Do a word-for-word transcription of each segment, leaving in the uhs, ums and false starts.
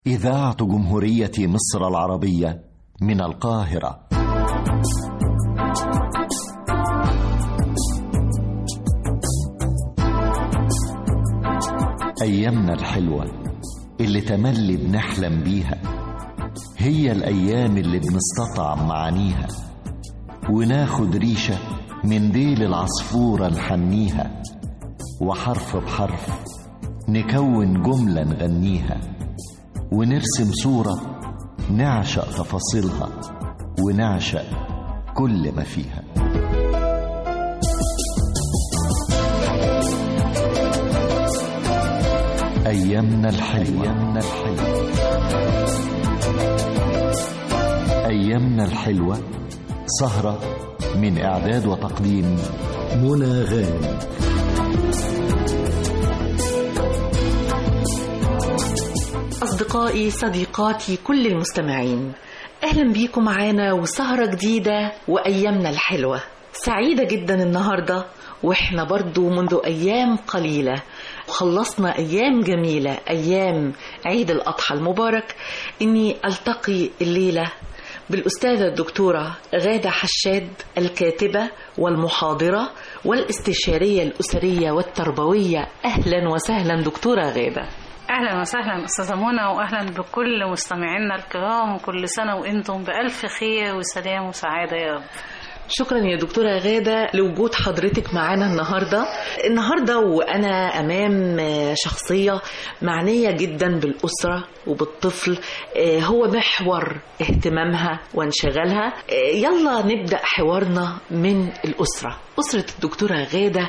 إذاعة جمهورية مصر العربية من القاهرة. أيامنا الحلوة اللي تملي بنحلم بيها، هي الأيام اللي بنستطعم معانيها وناخد ريشة من ديل العصفورة نحنيها، وحرف بحرف نكون جملة نغنيها، ونرسم صورة نعشق تفاصيلها ونعشق كل ما فيها. أيامنا الحلوة. أيامنا الحلوة أيامنا الحلوة سهرة من إعداد وتقديم منى غانم. أصدقائي صديقاتي كل المستمعين، أهلا بيكم معانا وسهرة جديدة وأيامنا الحلوة. سعيدة جدا النهاردة وإحنا برضو منذ أيام قليلة خلصنا أيام جميلة، أيام عيد الأضحى المبارك، إني ألتقي الليلة بالأستاذة الدكتورة غادة حشاد، الكاتبة والمحاضرة والاستشارية الأسرية والتربوية. أهلا وسهلا دكتورة غادة. أهلا وسهلا أستاذة منى، وأهلا بكل مستمعينا الكرام، وكل سنة وإنتم بألف خير وسلام وسعادة يا رب. شكرا يا دكتورة غادة لوجود حضرتك معانا النهاردة. النهاردة وأنا أمام شخصية معنية جدا بالأسرة وبالطفل، هو محور اهتمامها وانشغالها. يلا نبدأ حوارنا من الأسرة، أسرة الدكتورة غادة،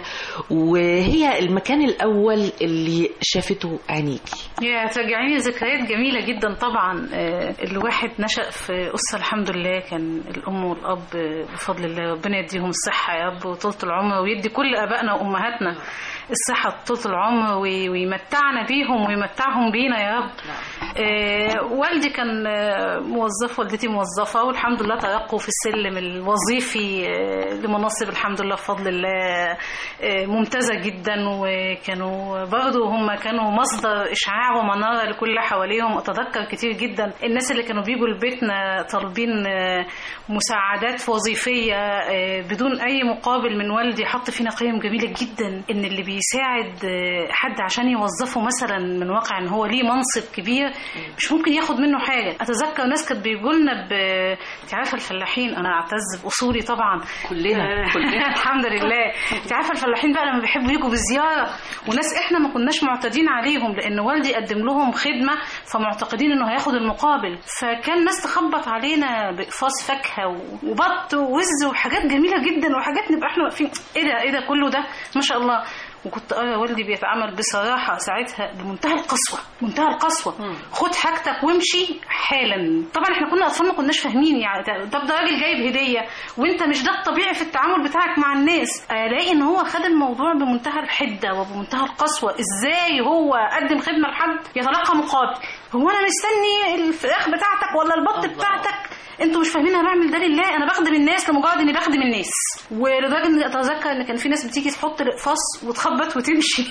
وهي المكان الأول اللي شافته عينيكي. يا ترجعيني ذكريات جميلة جدا. طبعا الواحد نشأ في أسرة الحمد لله، كان الأم والأب بفضل الله، ربنا يديهم الصحة يا رب وطولة العمر، ويدي كل أبائنا وأمهاتنا الصحة طولة العمر، ويمتعنا بيهم ويمتعهم بينا يا رب. آه والدي كان موظف، والدتي موظفة، والحمد لله ترقوا في السلم الوظيفي آه لمناصب الحمد لله بفضل الله آه ممتازة جدا، وكانوا برضو هم كانوا مصدر إشعاع ومنارة لكل حواليهم. أتذكر كتير جدا الناس اللي كانوا بيجوا لبيتنا طالبين آه مساعدات وظيفية آه بدون أي مقابل من والدي، حط فينا قيم جميلة جدا، إن اللي بيساعد حد عشان يوظفه مثلا من واقع ان هو ليه منصب كبير مش ممكن ياخد منه حاجه. اتذكر ناس كانت بيقولوا لنا ب... انت عارفه الفلاحين، انا اعتز باصولي طبعا كلنا كلنا الحمد لله. انت عارفه الفلاحين بقى لما بيحبوا يجوا بالزياره، وناس احنا ما كناش معتادين عليهم لان والدي قدم لهم خدمه فمعتقدين انه هياخد المقابل، فكان ناس تخبط علينا باقفاص فاكهه وبط ووز وحاجات جميله جدا، وحاجات نبقى احنا واقفين ايه ده ايه ده كله ده ما شاء الله. وكنت أرى والدي بيتعامل بصراحة ساعتها بمنتهى القسوة، منتهى القسوة. خد حاجتك وامشي حالا. طبعا احنا كنا أطفال ما كناش فاهمين، يعني طب ده راجل جايب هدية وانت مش ده الطبيعي في التعامل بتاعك مع الناس. الاقي ان هو خد الموضوع بمنتهى الحدة وبمنتهى القسوة. ازاي هو قدم خدمة لحد يتلقى مقابل؟ هو انا مستني الفراخ بتاعتك ولا البط بتاعتك؟ انتوا مش فاهمين انا بعمل ده لله، انا بخدم الناس لمجرد اني بخدم الناس. ولدرجه اني اتذكر ان كان في ناس بتيجي تحط الاقفاص وتخبط وتمشي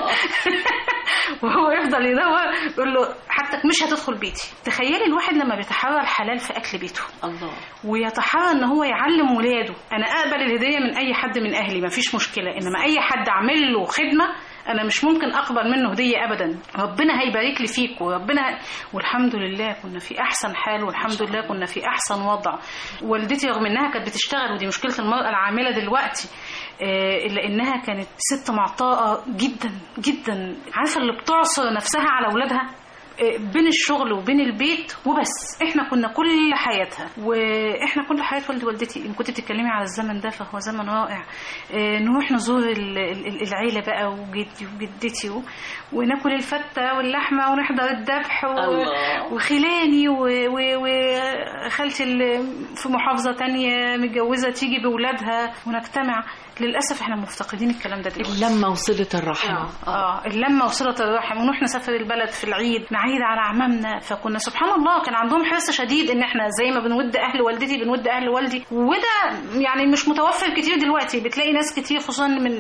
وهو يفضل يدور يقول له حاجتك مش هتدخل بيتي. تخيلي الواحد لما بيتحرى الحلال في اكل بيته الله، ويتحرى ان هو يعلم ولاده. انا اقبل الهديه من اي حد من اهلي مفيش مشكله، انما اي حد اعمل له خدمه انا مش ممكن اقبل منه هديه ابدا. ربنا هيبارك لي فيك وربنا. والحمد لله كنا في احسن حال، والحمد لله كنا في احسن وضع. والدتي رغم انها كانت بتشتغل، ودي مشكله المراه العامله دلوقتي، الا انها كانت ست معطاءه جدا جدا، عارفه اللي بتعصر نفسها على اولادها بين الشغل وبين البيت وبس. احنا كنا كل حياتها، واحنا كل حياة والدي والدتي. ان كنت بتتكلمي على الزمن ده فهو زمن رائع. اه نروح نزور العيلة بقى وجدي وجدتي و... وناكل الفتة واللحمة ونحضر الذبح و... وخلاني وخالتي و... في محافظة تانية متجوزة تيجي بولادها ونجتمع. للأسف احنا مفتقدين الكلام ده دلوقتي. اللمة وصلة الرحم. اه, آه اللمة وصلة الرحم، ونروح نسافر البلد في العيد، نعيش عايده على اعمامنا. فكنا سبحان الله كان عندهم حرص شديد ان احنا زي ما بنود اهل والدتي بنود اهل والدي، وده يعني مش متوفر كتير دلوقتي. بتلاقي ناس كتير خصوصا من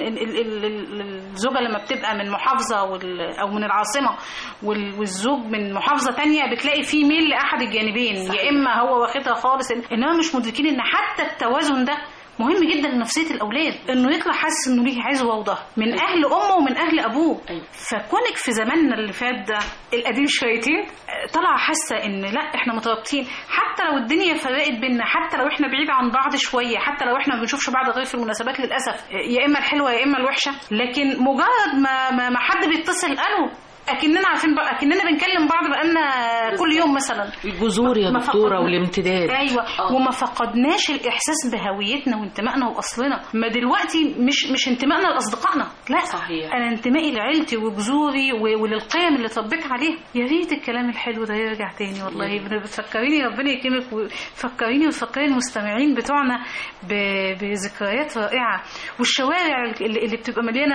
الزوجه لما بتبقى من محافظه او من العاصمه والزوج من محافظه تانية، بتلاقي في ميل لاحد الجانبين، يا اما هو واخدها خالص، انما مش مدركين ان حتى التوازن ده مهم جدا لنفسيه الاولاد، انه يطلع حاسس انه ليه عزوه وضهر من اهل امه ومن اهل ابوه. فكونك في زماننا اللي فات ده القديم شويتين طلع حاسه ان لا احنا مترابطين، حتى لو الدنيا فرقت بينا، حتى لو احنا بعيد عن بعض شويه، حتى لو احنا ما بنشوفش بعض غير في المناسبات للاسف، يا اما الحلوه يا اما الوحشه، لكن مجرد ما ما, ما حد بيتصل قالوا اكننا عارفين بقى، اكننا بنكلم بعض بقالنا كل يوم مثلا. الجذور يا دكتوره والامتداد. ايوه أوه. وما فقدناش الاحساس بهويتنا وانتمائنا واصلنا. ما دلوقتي مش مش انتمائنا لاصدقائنا، لا صحيح. انا انتمائي لعيلتي وجذوري وللقيم اللي اتربيت عليها. يا ريت الكلام الحلو ده يرجع تاني والله. بتفكريني ربنا يكرمك وفكريني وتفكري المستمعين بتوعنا بذكريات رائعه. والشوارع اللي بتبقى مليانه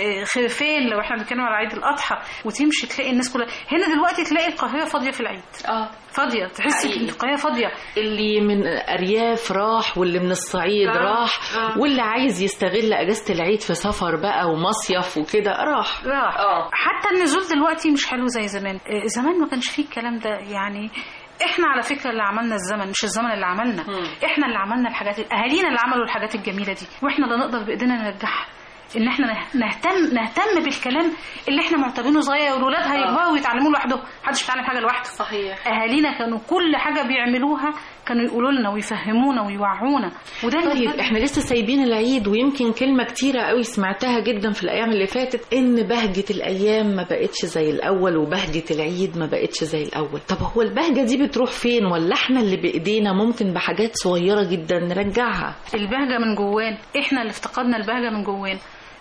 خرفان لو احنا بنتكلم على عيد الاضحى، تمشي تلاقي الناس كلها. هنا دلوقتي تلاقي القاهرة فاضية في العيد، اه فاضية، تحسي ان القاهرة فاضية. اللي من أرياف راح واللي من الصعيد آه. راح آه. واللي عايز يستغل أجازة العيد في سفر بقى ومصيف وكده راح راح آه. حتى النزول دلوقتي مش حلو زي زمان. آه زمان ما كانش فيه الكلام ده يعني. احنا على فكره اللي عملنا الزمن، مش الزمن اللي عملنا. مم. احنا اللي عملنا الحاجات، اهالينا اللي عملوا الحاجات الجميلة دي، واحنا اللي نقدر بايدينا نرجعها. ان احنا نهتم نهتم بالكلام اللي احنا معتبرينه صغير، والولاد هيكبروا ويتعلموا لوحدهم، محدش بيتعلم حاجه لوحده. صحيح. اهالينا كانوا كل حاجه بيعملوها كانوا يقولوا لنا ويفهمونا ويوعونا. وده طيب احنا لسه سايبين العيد، ويمكن كلمه كتيره قوي سمعتها جدا في الايام اللي فاتت ان بهجه الايام ما بقتش زي الاول، وبهجه العيد ما بقتش زي الاول. طب هو البهجه دي بتروح فين؟ ولا احنا اللي بايدينا ممكن بحاجات صغيره جدا نرجعها؟ البهجه من جوان، احنا اللي افتقدنا البهجه من جوان.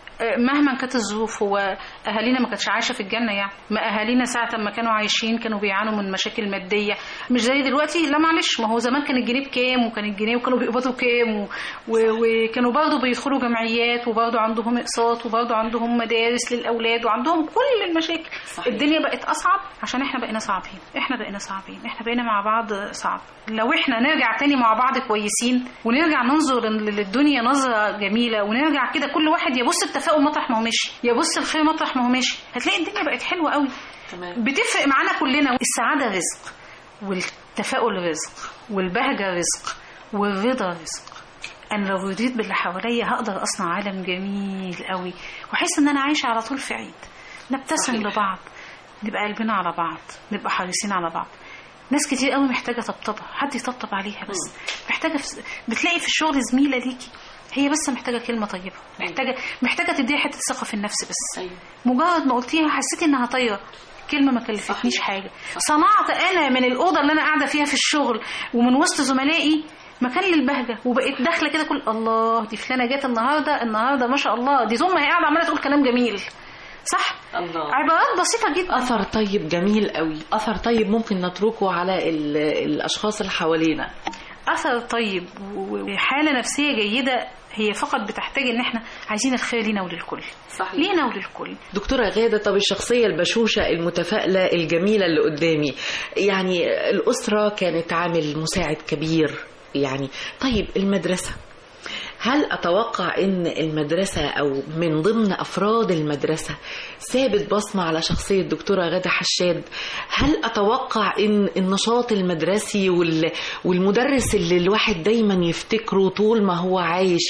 مهما كانت الظروف. هو اهالينا ما كانتش عايشه في الجنه يعني. ما اهالينا ساعه ما كانوا عايشين كانوا بيعانوا من مشاكل ماديه مش زي دلوقتي. لا معلش، ما هو زمان كان الجنيه بكام، وكان الجنيه وكانوا بيقبضوا كام، و... وكانوا برضه بيدخلوا جمعيات، وبرضه عندهم اقساط، وبرضه عندهم مدارس للاولاد، وعندهم كل المشاكل. صحيح. الدنيا بقت اصعب عشان احنا بقينا صعبين. احنا بقينا صعبين احنا بقينا مع بعض صعب. لو احنا نرجع تاني مع بعض كويسين، ونرجع ننظر للدنيا نظره جميله، ونرجع كده كل واحد يبص بتفاؤل مطرح ما هو ماشي، يبص الخير مطرح ما هو ماشي، هتلاقي الدنيا بقت حلوه قوي. تمام. بتفرق معانا كلنا. السعاده رزق، والتفاؤل رزق، والبهجه رزق، والرضا رزق. انا لو رضيت باللي حواليا هقدر اصنع عالم جميل قوي، واحس ان انا عايشه على طول في عيد. نبتسم لبعض، نبقى قلبنا على بعض، نبقى حريصين على بعض. ناس كتير قوي محتاجه طبطبه، حد يطبطب عليها. بس محتاجه في... بتلاقي في الشغل زميله ليكي هي بس محتاجه كلمه طيبه، محتاجه محتاجه تديها حته ثقه في النفس بس. أيوة. مجرد ما قلتيها حسيتي انها طايره، كلمه ما كلفتنيش حاجه. صنعت انا من الاوضه اللي انا قاعده فيها في الشغل ومن وسط زملائي مكان للبهجه، وبقيت داخله كده كل الله دي فلانه جت النهارده النهارده ما شاء الله، دي ثم هي قاعده عماله تقول كلام جميل. صح. الله. عبارات بسيطه جدا، اثر طيب جميل قوي، اثر طيب ممكن نتركه على الاشخاص اللي حوالينا. اثر طيب وحاله نفسيه جيده هي فقط بتحتاج ان احنا عايزين الخير لينا وللكل. صحيح. لينا وللكل. دكتوره غاده، طب الشخصيه البشوشه المتفائله الجميله اللي قدامي، يعني الاسره كانت عامل مساعد كبير يعني. طيب المدرسه، هل أتوقع إن المدرسة أو من ضمن أفراد المدرسة سابت بصمة على شخصية الدكتورة غادة حشاد؟ هل أتوقع إن النشاط المدرسي والمدرس اللي الواحد دايما يفتكره طول ما هو عايش؟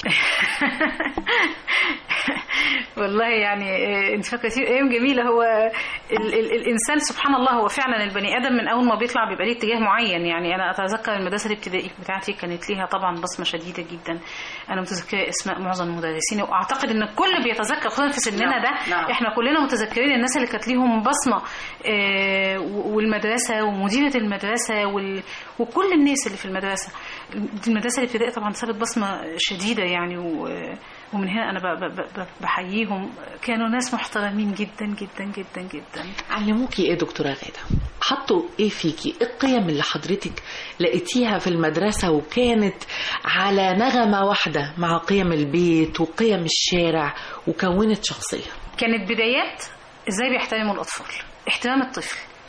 والله يعني انت فاكره ايام جميله. هو ال ال الانسان سبحان الله، هو فعلا البني ادم من اول ما بيطلع بيبقى ليه اتجاه معين. يعني انا اتذكر المدرسه الابتدائيه بتاعتي كانت ليها طبعا بصمه شديده جدا. انا متذكره اسماء معظم المدرسين، واعتقد ان الكل بيتذكر خصوصا في سننا ده. نعم. احنا كلنا متذكرين الناس اللي كانت ليهم بصمه، اه والمدرسه ومديره المدرسه وال وكل الناس اللي في المدرسه. المدرسه الابتدائيه طبعا سابت بصمه شديده يعني، و ومن هنا أنا بحييهم. كانوا ناس محترمين جدا جدا جدا جدا. علموكي إيه دكتورة غادة؟ حطوا إيه فيكي؟ القيم اللي حضرتك لقيتيها في المدرسة وكانت على نغمة واحدة مع قيم البيت وقيم الشارع وكونت شخصية؟ كانت بدايات إزاي بيحترموا الأطفال، احترام الطفل.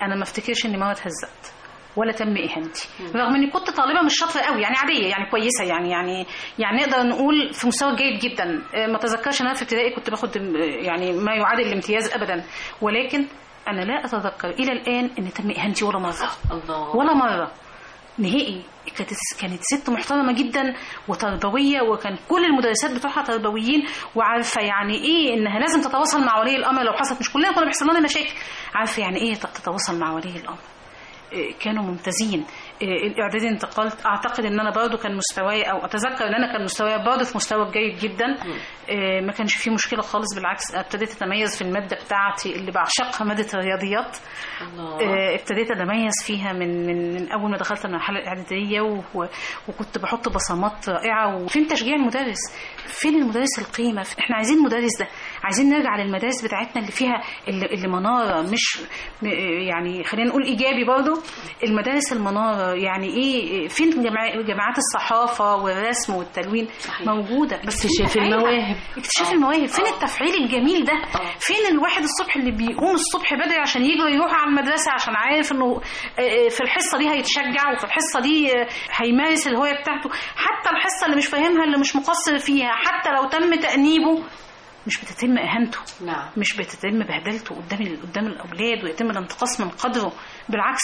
انا ما افتكرش ان ماما اتهزقت ولا تم اهانتي، رغم اني كنت طالبه مش شاطره قوي، يعني عاديه، يعني كويسه، يعني يعني يعني نقدر نقول في مستوى جيد جدا. ما اتذكرش ان انا في ابتدائي كنت باخد يعني ما يعادل الامتياز ابدا، ولكن انا لا اتذكر الى الان ان تم اهانتي ولا مره. الله. ولا مره نهائي. كانت كانت ست محترمه جدا وتربويه، وكان كل المدرسات بتوعها تربويين، وعارفه يعني ايه انها لازم تتواصل مع ولي الامر لو حصلت، مش كلنا كنا بيحصل لنا مشاكل، عارفه يعني ايه تتواصل مع ولي الامر. كانوا ممتازين. الاعدادي انتقلت، اعتقد ان انا برضو كان مستواي، او اتذكر ان انا كان مستواي برضو في مستوى جيد جدا، ما كانش فيه مشكله خالص، بالعكس ابتديت اتميز في الماده بتاعتي اللي بعشقها، ماده الرياضيات. الله. ابتديت اتميز فيها من من من اول ما دخلت المرحله الاعداديه، وكنت بحط بصمات رائعه. وفين تشجيع المدرس؟ فين المدرس القيمه؟ احنا عايزين المدرس ده، عايزين نرجع للمدارس بتاعتنا اللي فيها اللي, اللي مناره، مش يعني خلينا نقول ايجابي برضو. المدارس المناره يعني ايه؟ فين جامعات الصحافه والرسم والتلوين؟ صحيح. موجوده، بس اكتشاف المواهب. اكتشاف المواهب. فين أوه. التفعيل الجميل ده؟ أوه. فين الواحد الصبح اللي بيقوم الصبح بدري عشان يجري يروح على المدرسه، عشان عارف انه في الحصه دي هيتشجع، وفي الحصه دي هيمارس الهوايه بتاعته، حتى الحصه اللي مش فاهمها اللي مش مقصر فيها، حتى لو تم تأنيبه مش بتتم اهانته. نعم. مش بتتم بهدلته قدام قدام الاولاد، ويتم الانتقاص من قدره. بالعكس،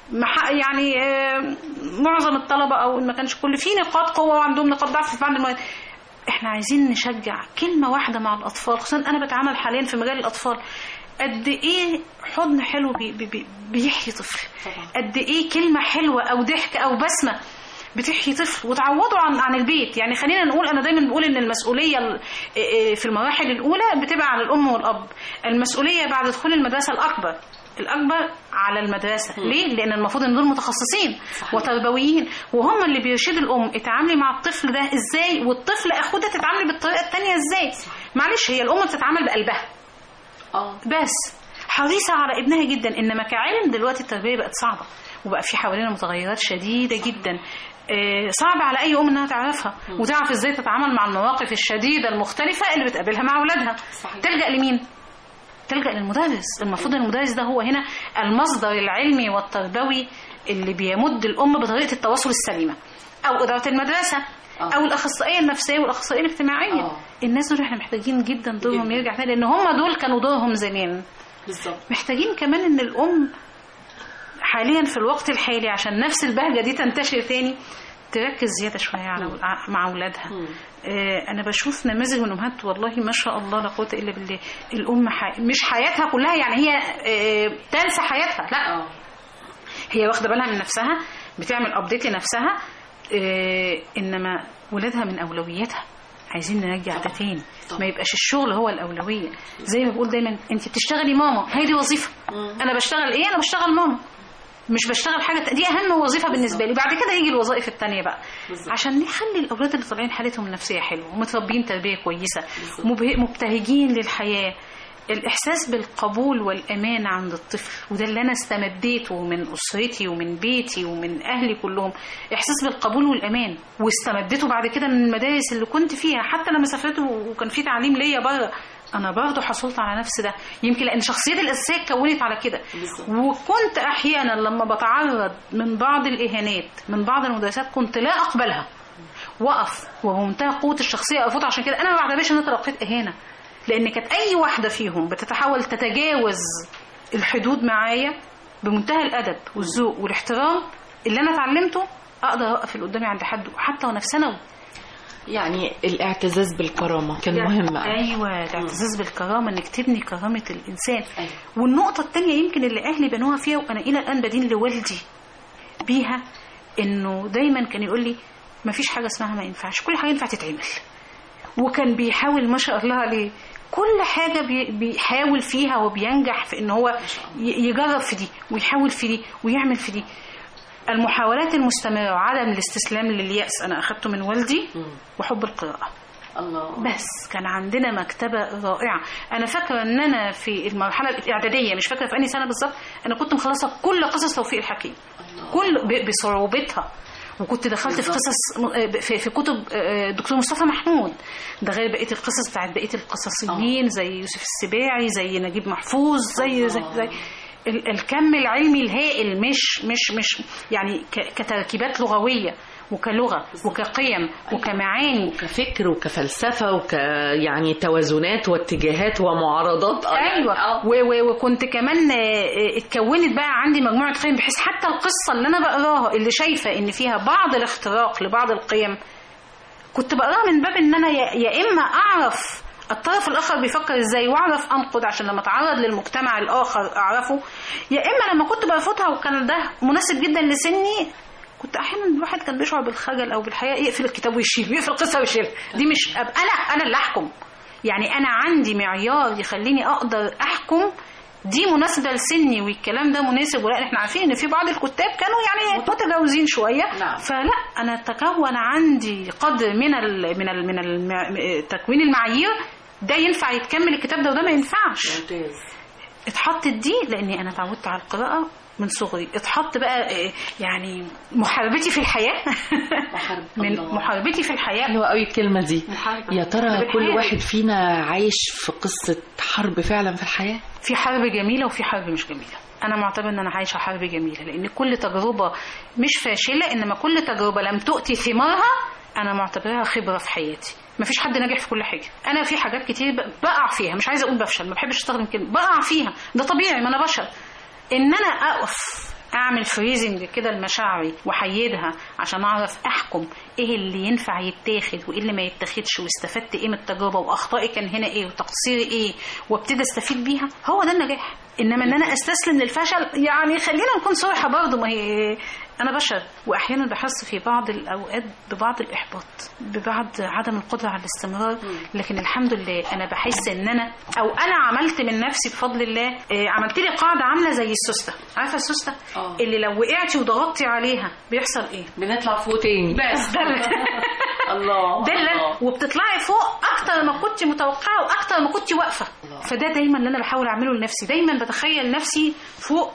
يعني معظم الطلبه، او ما كانش كل، في نقاط قوه وعندهم نقاط ضعف في بعض المواد. احنا عايزين نشجع كلمه واحده مع الاطفال، خصوصا انا بتعامل حاليا في مجال الاطفال. قد ايه حضن حلو بي بي بيحيي طفل، قد ايه كلمه حلوه او ضحك او بسمه بتحيي طفل وتعوضه عن عن البيت. يعني خلينا نقول، انا دايما بقول ان المسؤوليه في المراحل الاولى بتبقى على الام والاب، المسؤوليه بعد دخول المدرسه الاكبر الأكبر على المدرسة. م. ليه؟ لأن المفروض إن دول متخصصين. صحيح. وتربويين، وهم اللي بيرشدوا الأم اتعاملي مع الطفل ده إزاي، والطفل أخدها تتعاملي بالطريقة التانية إزاي. صحيح. معلش، هي الأم بتتعامل بقلبها. اه بس حريصة على ابنها جدا. إنما كعلم دلوقتي التربية بقت صعبة، وبقى في حوالينا متغيرات شديدة جدا، صعب على أي أم إنها تعرفها. م. وتعرف إزاي تتعامل مع المواقف الشديدة المختلفة اللي بتقابلها مع أولادها. صحيح. تلجأ لمين؟ تلجأ للمدرس. المفروض المدرس ده هو هنا المصدر العلمي والتربوي اللي بيمد الأم بطريقة التواصل السليمة، أو إدارة المدرسة، أو الأخصائية النفسية والأخصائية الاجتماعية. أوه. الناس دول احنا محتاجين جدا دورهم جداً. يرجع تاني، لأن هم دول كانوا دورهم زمان. بالظبط. محتاجين كمان إن الأم حاليا في الوقت الحالي عشان نفس البهجة دي تنتشر تاني، تركز زيادة شوية على مع أولادها. آه أنا بشوف نماذج من أمهات والله ما شاء الله لا قوة إلا بالله. الأم حي... مش حياتها كلها يعني هي آه تنسى حياتها، لا. أوه. هي واخدة بالها من نفسها، بتعمل أبديت لنفسها، آه إنما ولادها من أولوياتها. عايزين نرجع ده تاني، ما يبقاش الشغل هو الأولوية. زي ما بقول دايما، أنت بتشتغلي ماما، هي دي وظيفة. أنا بشتغل إيه؟ أنا بشتغل ماما، مش بشتغل حاجة، دي أهم وظيفة بالنسبة لي. بعد كده يجي الوظائف التانية بقى. بالزبط. عشان نخلي الأولاد اللي طالعين حالتهم النفسية حلوة، ومتربين تربية كويسة، مبتهجين للحياة. الإحساس بالقبول والأمان عند الطفل، وده اللي أنا استمديته من أسرتي ومن بيتي ومن أهلي كلهم، إحساس بالقبول والأمان، واستمديته بعد كده من المدارس اللي كنت فيها. حتى لما سافرت وكان في تعليم ليا بره، أنا برضو حصلت على نفس ده، يمكن لأن شخصيتي الأساسية اتكونت على كده. وكنت أحيانا لما بتعرض من بعض الإهانات من بعض المدرسات كنت لا أقبلها، وقف وبمنتهى قوة الشخصية أفوت. عشان كده أنا ما بعتبرش إن أنا تلقيت إهانة، لأن كانت أي واحدة فيهم بتتحاول تتجاوز الحدود معايا بمنتهى الأدب والذوق والاحترام اللي أنا اتعلمته، أقدر أوقف اللي قدامي عند حده حتى وأنا في ثانوي. يعني الاعتزاز بالكرامة كان يعني مهم. أيوة، الاعتزاز بالكرامة، إنك تبني كرامة الإنسان. أيوة. والنقطة التانية يمكن اللي أهلي بنوها فيها، وأنا إلى الآن بدين لوالدي بيها، إنه دايما كان يقول لي ما فيش حاجة اسمها ما ينفعش، كل حاجة ينفع تتعمل. وكان بيحاول ما شاء الله عليه كل حاجة بيحاول فيها وبينجح في إن هو يجرب في دي ويحاول في دي ويعمل في دي. المحاولات المستمرة وعدم الاستسلام لليأس أنا أخذته من والدي، وحب القراءة. الله. بس كان عندنا مكتبة رائعة. أنا فاكرة أن أنا في المرحلة الإعدادية، مش فاكرة في أي سنة بالظبط، أنا كنت مخلصة كل قصص توفيق الحكيم. الله. كل بصعوبتها. وكنت دخلت في قصص في, في كتب دكتور مصطفى محمود، ده غير بقية القصص بتاعت بقية القصصيين. أوه. زي يوسف السباعي، زي نجيب محفوظ، زي, زي, زي الكم العلمي الهائل، مش مش مش يعني كتركيبات لغويه وكلغه وكقيم وكمعاني وكفكر وكفلسفه وك يعني توازنات واتجاهات ومعارضات. ايوه وكنت كمان اتكونت بقى عندي مجموعه قيم، بحيث حتى القصه اللي انا بقراها اللي شايفه ان فيها بعض الاختراق لبعض القيم كنت بقراها من باب ان انا يا اما اعرف الطرف الاخر بيفكر ازاي واعرف انقد عشان لما اتعرض للمجتمع الاخر اعرفه، يا اما لما كنت برفضها وكان ده مناسب جدا لسني كنت احيانا الواحد كان بيشعر بالخجل او بالحياء يقفل الكتاب ويشيل، يقفل القصه ويشيل. دي مش انا انا اللي احكم، يعني انا عندي معيار يخليني اقدر احكم دي مناسبه لسني والكلام ده مناسب، ولا احنا عارفين ان في بعض الكتاب كانوا يعني متجاوزين شويه. نعم. فلا انا تكون عندي قدر من ال من ال من ال تكوين المعايير، ده ينفع يتكمل الكتاب ده وده ما ينفعش. ممتاز. اتحطت دي لاني انا اتعودت على القراءه من صغري، اتحط بقى يعني محاربتي في الحياه من محاربتي في الحياه. حلوه قوي الكلمه دي. يا ترى كل واحد فينا عايش في قصه حرب فعلا في الحياه؟ في حرب جميله وفي حرب مش جميله. انا معتبر ان انا عايشه حرب جميله، لان كل تجربه مش فاشله، انما كل تجربه لم تؤتي ثمارها انا معتبرها خبره في حياتي. مفيش حد ناجح في كل حاجه، انا في حاجات كتير بقع فيها، مش عايزه اقول بفشل، ما بحبش استخدم كلمه بقع فيها، ده طبيعي، ما انا بشر. ان انا اقف اعمل فريزنج كده لمشاعري واحيدها عشان اعرف احكم ايه اللي ينفع يتاخد وايه اللي ما يتاخدش، واستفدت ايه من التجربه، واخطائي كان هنا ايه وتقصيري ايه، وابتدي استفيد بيها، هو ده النجاح. انما ان انا استسلم للفشل، يعني خلينا نكون صراحه برضه، ما هي انا بشر واحيانا بحس في بعض الاوقات ببعض الاحباط، ببعض عدم القدره على الاستمرار، لكن الحمد لله انا بحس ان انا او انا عملت من نفسي بفضل الله، عملت لي قاعده عامله زي السوسته. عارفه السوسته أوه. اللي لو وقعتي وضغطتي عليها بيحصل ايه؟ بنطلع فوق تاني. بس ده الله ده وبتطلعي فوق اكتر ما كنت متوقعه واكتر ما كنت واقفه. فده دايما اللي انا بحاول اعمله لنفسي، دايما بتخيل نفسي فوق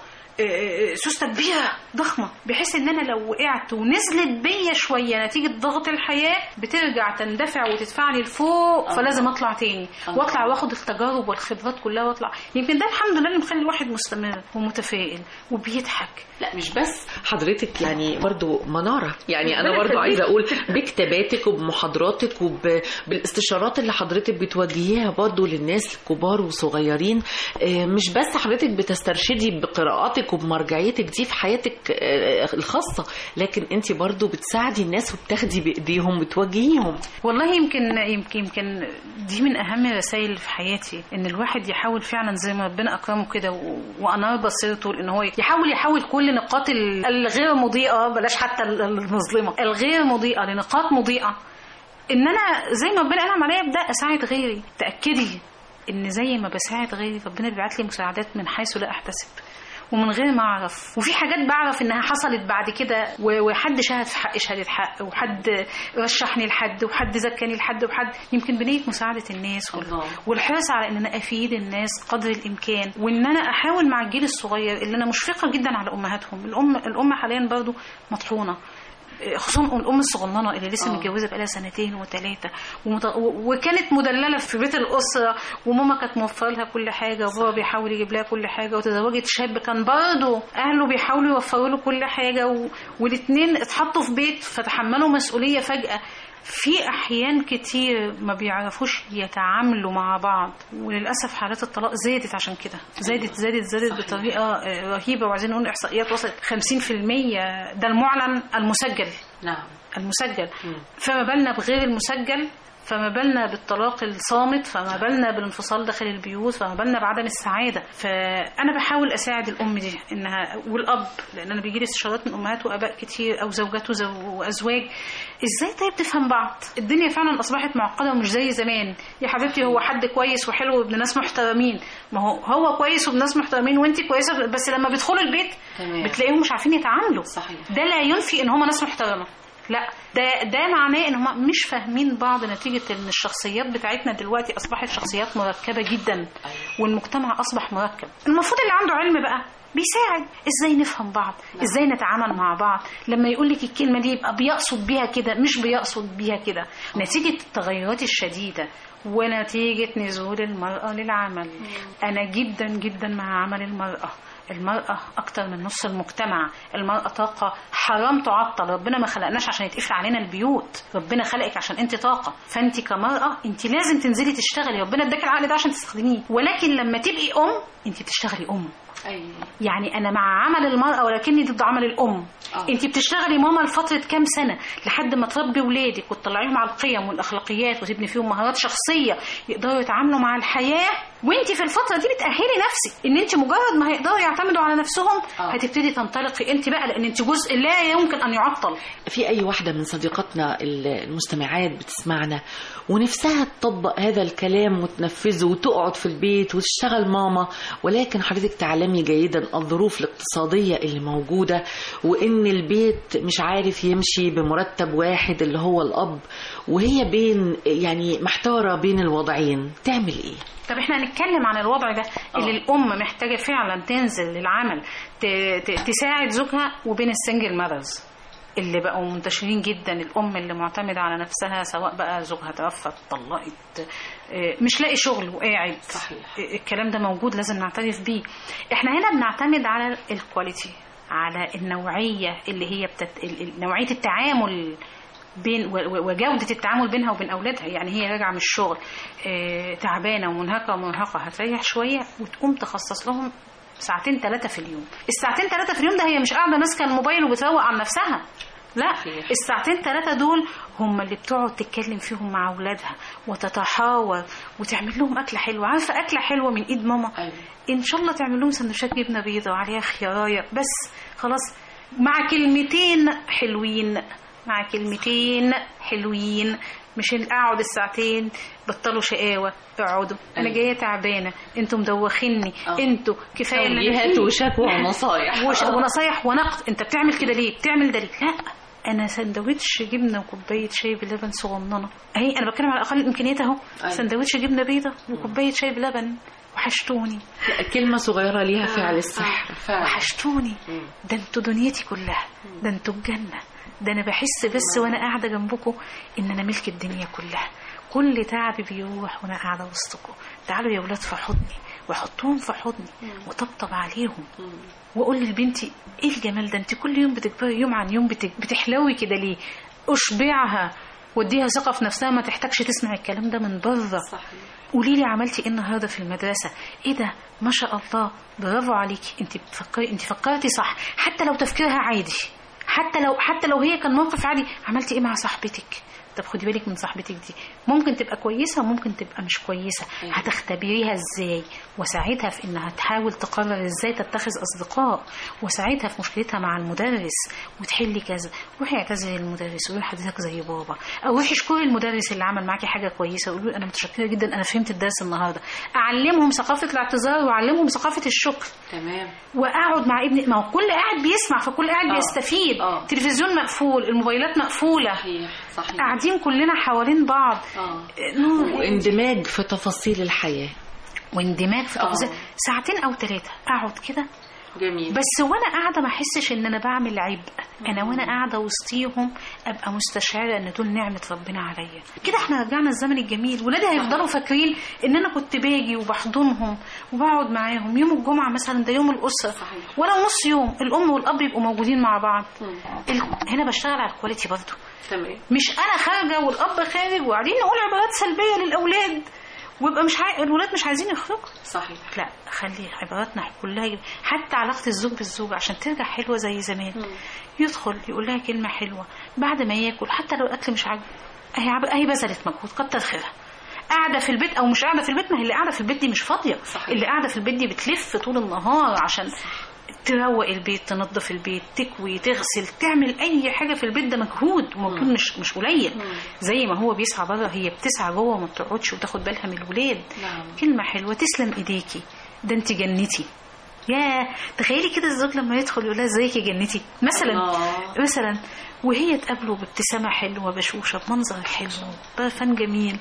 سوسته كبيره ضخمه، بحيث ان انا لو وقعت ونزلت بيا شويه نتيجه ضغط الحياه بترجع تندفع وتدفعني لفوق، فلازم اطلع تاني واطلع واخد التجارب والخبرات كلها واطلع. يمكن ده الحمد لله اللي مخلي الواحد مستمر ومتفائل وبيضحك. لا مش بس حضرتك، يعني برضو مناره، يعني انا برضو عايزه اقول بكتاباتك وبمحاضراتك وبالاستشارات اللي حضرتك بتوجهيها برضو للناس كبار وصغيرين. مش بس حضرتك بتسترشدي بقراءاتك وبمرجعيتك دي في حياتك الخاصة، لكن انت برضو بتساعدي الناس وبتاخدي بإيديهم وتوجهيهم. والله يمكن يمكن يمكن دي من أهم الرسائل في حياتي، إن الواحد يحاول فعلا زي ما ربنا أكرمه كده وأنار بصيرته، إن هو يحاول يحول كل نقاط الغير مضيئة، بلاش حتى المظلمة، الغير مضيئة لنقاط مضيئة، إن أنا زي ما ربنا أنعم عليا أبدأ أساعد غيري. تأكدي إن زي ما بساعد غيري ربنا بيبعت لي مساعدات من حيث لا أحتسب ومن غير ما اعرف، وفي حاجات بعرف انها حصلت بعد كده وحد شهد في حق شهاده حق، وحد رشحني لحد، وحد زكاني لحد، وحد يمكن بنيه مساعده الناس والحرص على ان انا افيد الناس قدر الامكان، وان انا احاول مع الجيل الصغير اللي انا مشفقه جدا على امهاتهم. الام الام حاليا برضو مطحونه، خصوصا الام الصغننه اللي لسه متجوزه بقالها سنتين وثلاثه ومت... وكانت مدلله في بيت الاسره، وماما كانت موفره لها كل حاجه، وبابا بيحاول يجيب لها كل حاجه، وتزوجت شاب كان برضه اهله بيحاولوا يوفروا له كل حاجه، و... والاثنين اتحطوا في بيت فتحملوا مسؤوليه فجاه. في احيان كتير ما بيعرفوش يتعاملوا مع بعض، وللاسف حالات الطلاق زادت عشان كده، زادت زادت زادت صحيح. بطريقه رهيبه، وعايزين نقول احصائيات وصلت خمسين في المية، ده المعلن المسجل. نعم المسجل. م. فما بالنا بغير المسجل، فما بالنا بالطلاق الصامت، فما بالنا بالانفصال داخل البيوت، فما بالنا بعدم السعاده. فانا بحاول اساعد الام دي انها والاب، لان انا بيجي لي استشارات من امهات واباء كتير او زوجات وازواج، ازاي طيب تفهم بعض. الدنيا فعلا اصبحت معقده ومش زي زمان. يا حبيبتي هو حد كويس وحلو وابن ناس محترمين، ما هو هو كويس وابن ناس محترمين وانت كويسه، بس لما بيدخلوا البيت تمام. بتلاقيهم مش عارفين يتعاملوا. صحيح. ده لا ينفي ان هم ناس محترمه، لا، ده ده معناه ان هم مش فاهمين بعض، نتيجه ان الشخصيات بتاعتنا دلوقتي اصبحت شخصيات مركبه جدا، والمجتمع اصبح مركب. المفروض اللي عنده علم بقى بيساعد ازاي نفهم بعض، ازاي نتعامل مع بعض. لما يقول لك الكلمه دي يبقى بيقصد بيها كده، مش بيقصد بيها كده، نتيجه التغيرات الشديده ونتيجه نزول المراه للعمل. انا جدا جدا مع عمل المراه، المرأة أكتر من نص المجتمع. المرأة طاقة حرام تعطل. ربنا ما خلقناش عشان يتقفل علينا البيوت، ربنا خلقك عشان انت طاقة. فانت كمرأة انت لازم تنزلي تشتغلي، ربنا اداك العقل ده عشان تستخدميه. ولكن لما تبقي أم انت بتشتغلي أم. أيوة. يعني أنا مع عمل المرأة ولكني ضد عمل الأم. أوه. انت بتشتغلي ماما لفترة كام سنة لحد ما تربي ولادك وتطلعيهم على القيم والأخلاقيات وتبني فيهم مهارات شخصية يقدروا يتعاملوا مع الحياة. وانت في الفترة دي بتأهلي نفسك ان انت مجرد ما هيقدروا يعتمدوا على نفسهم أوه. هتبتدي تنطلقي انت بقى، لان انت جزء لا يمكن ان يعطل. في اي واحدة من صديقاتنا المستمعات بتسمعنا ونفسها تطبق هذا الكلام وتنفذه وتقعد في البيت وتشتغل ماما، ولكن حضرتك تعلمي جيدا الظروف الاقتصادية اللي موجودة وان البيت مش عارف يمشي بمرتب واحد اللي هو الأب، وهي بين يعني محتارة بين الوضعين، تعمل ايه؟ طب احنا هنتكلم عن الوضع ده اللي أوه. الأم محتاجة فعلا تنزل للعمل تساعد زوجها، وبين السنجل ماذرز اللي بقوا منتشرين جدا. الأم اللي معتمدة على نفسها سواء بقى زوجها توفى اتطلقت مش لاقي شغل وقاعد. صحيح. الكلام ده موجود لازم نعترف بيه. احنا هنا بنعتمد على الكواليتي، على النوعية اللي هي بتت... نوعية التعامل بين وجودة التعامل بينها وبين أولادها. يعني هي راجعة من الشغل اه تعبانة ومنهكة ومنهكة، هتريح شوية وتقوم تخصص لهم ساعتين ثلاثة في اليوم. الساعتين ثلاثة في اليوم ده هي مش قاعدة ماسكة الموبايل وبتروق عن نفسها، لا. الساعتين ثلاثة دول هم اللي بتقعد تتكلم فيهم مع أولادها وتتحاور وتعمل لهم أكلة حلوة. عارفة أكلة حلوة من إيد ماما؟ أيوة. إن شاء الله تعمل لهم سندوتشات جبنة بيضة وعليها خياراية بس، خلاص، مع كلمتين حلوين، مع كلمتين حلوين. مش اقعد الساعتين بطلوا شقاوة، اقعدوا انا جايه تعبانه، انتوا مدوخيني، انتوا كفايه توجيهات وشكوى ونصايح وش... ونصايح ونقد. انت بتعمل كده ليه؟ بتعمل ده ليه؟ لا، انا سندوتش جبنه وكوبايه شاي بلبن صغننه اهي، انا بتكلم على اقل الامكانيات اهو. سندوتش جبنه بيضه وكوبايه شاي بلبن، وحشتوني. كلمه صغيره ليها فعل السحر. وحشتوني، ده انتوا دنيتي كلها، ده انتوا الجنه، ده انا بحس بس وانا قاعده جنبكم ان انا ملك الدنيا كلها، كل تعبي بيروح وانا قاعده وسطكم. تعالوا يا ولاد في حضني، واحطهم في حضني وطبطب عليهم واقول لبنتي ايه الجمال ده، انت كل يوم بتكبري يوم عن يوم، بتحلوي كده ليه؟ اشبعها واديها ثقه في نفسها، ما تحتاجش تسمع الكلام ده من بره. قولي لي عملتي ايه النهارده في المدرسه؟ ايه ده ما شاء الله، برافو عليكي، انت بتفكري، انت فكرتي صح، حتى لو تفكيرها عادي، حتى لو حتى لو هي كان موقف عادي. عملتي ايه مع صاحبتك؟ طب خدي بالك من صاحبتك دي، ممكن تبقى كويسه وممكن تبقى مش كويسه، هتختبريها ازاي؟ وساعدها في انها تحاول تقرر ازاي تتخذ اصدقاء، وساعدها في مشكلتها مع المدرس وتحلي كذا. روحي اعتذري للمدرس وقولي حضرتك زي بابا، او روحي اشكري المدرس اللي عمل معاكي حاجه كويسه وقولي انا متشكره جدا، انا فهمت الدرس النهارده. اعلمهم ثقافه الاعتذار واعلمهم ثقافه الشكر. تمام. واقعد مع ابني، ما هو كل قاعد بيسمع، فكل قاعد بيستفيد. التلفزيون مقفول، الموبايلات مقفوله، صحيح صحيح، قاعدين كلنا حوالين بعض. اه واندماج في تفاصيل الحياة، واندماج في تفاصيل. ساعتين او ثلاثة اقعد كده جميل، بس وانا قاعده ما احسش ان انا بعمل عيب. انا وانا قاعده وسطيهم ابقى مستشعره ان دول نعمه ربنا عليا. كده احنا رجعنا الزمن الجميل. ولادي هيفضلوا فاكرين ان انا كنت باجي وبحضنهم وبقعد معاهم يوم الجمعه مثلا، ده يوم الاسره، ولو نص يوم الام والاب يبقوا موجودين مع بعض. هنا بشتغل على الكواليتي برضه. تمام. مش انا خارجه والاب خارج وقاعدين نقول عبارات سلبيه للاولاد ويبقى مش عاي... الولاد مش عايزين يخرجوا. صحيح. لا، خلي عباراتنا كلها، حتى علاقه الزوج بالزوجه عشان ترجع حلوه زي زمان. م. يدخل يقول لها كلمه حلوه بعد ما ياكل، حتى لو الاكل مش عاجبه، اهي عب... اهي بذلت مجهود، كتر خيرها. قاعده في البيت او مش قاعده في البيت، ما هي اللي قاعده في البيت دي مش فاضيه. صحيح. اللي قاعده في البيت دي بتلف طول النهار عشان تروق البيت، تنظف البيت، تكوي، تغسل، تعمل اي حاجه في البيت. ده مجهود ومجهود مش مش قليل. زي ما هو بيسعى بره هي بتسعى جوه وما بتقعدش وتاخد بالها من الولاد. نعم. كلمه حلوه، تسلم ايديكي، ده انت جنتي. يا تخيلي كده الزوج لما يدخل يقول لها ازيك يا جنتي مثلا. الله. مثلا وهي تقابله بابتسامه حلوه، بشوشه، بمنظر حلو، برفان جميل.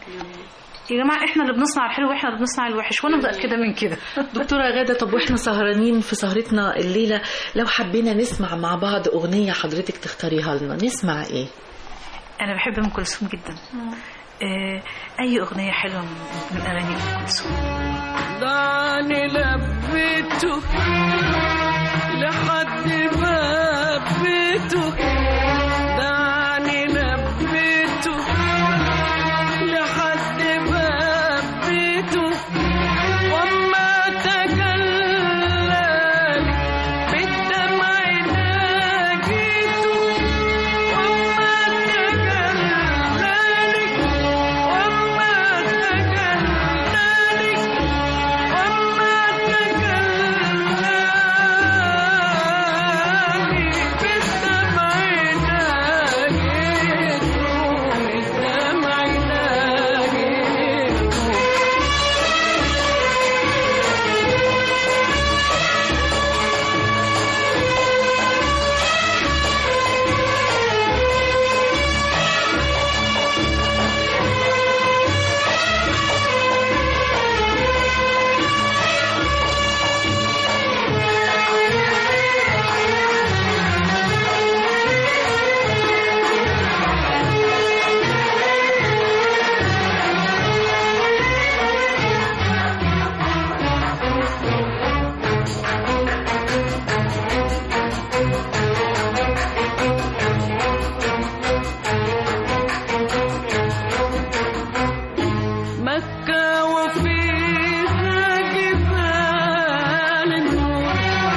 يا جماعه احنا اللي بنصنع الحلو واحنا اللي بنصنع الوحش، وانا متاكده من كده. دكتوره غاده، طب واحنا سهرانين في سهرتنا الليله، لو حبينا نسمع مع بعض اغنيه حضرتك تختاريها لنا، نسمع ايه؟ انا بحب ام كلثوم جدا. آه اي اغنيه حلوه من, من اغاني ام كلثوم. دعني لبي بيته لحد باب بيته دعني لبيته لحد باب بيته وما تجلالي بالدمع ناجيته وما تجلالي وما تجلالي وما تجلالي بالدمع ناجيته بالدمع ناجيته مكة وفيها جبال النور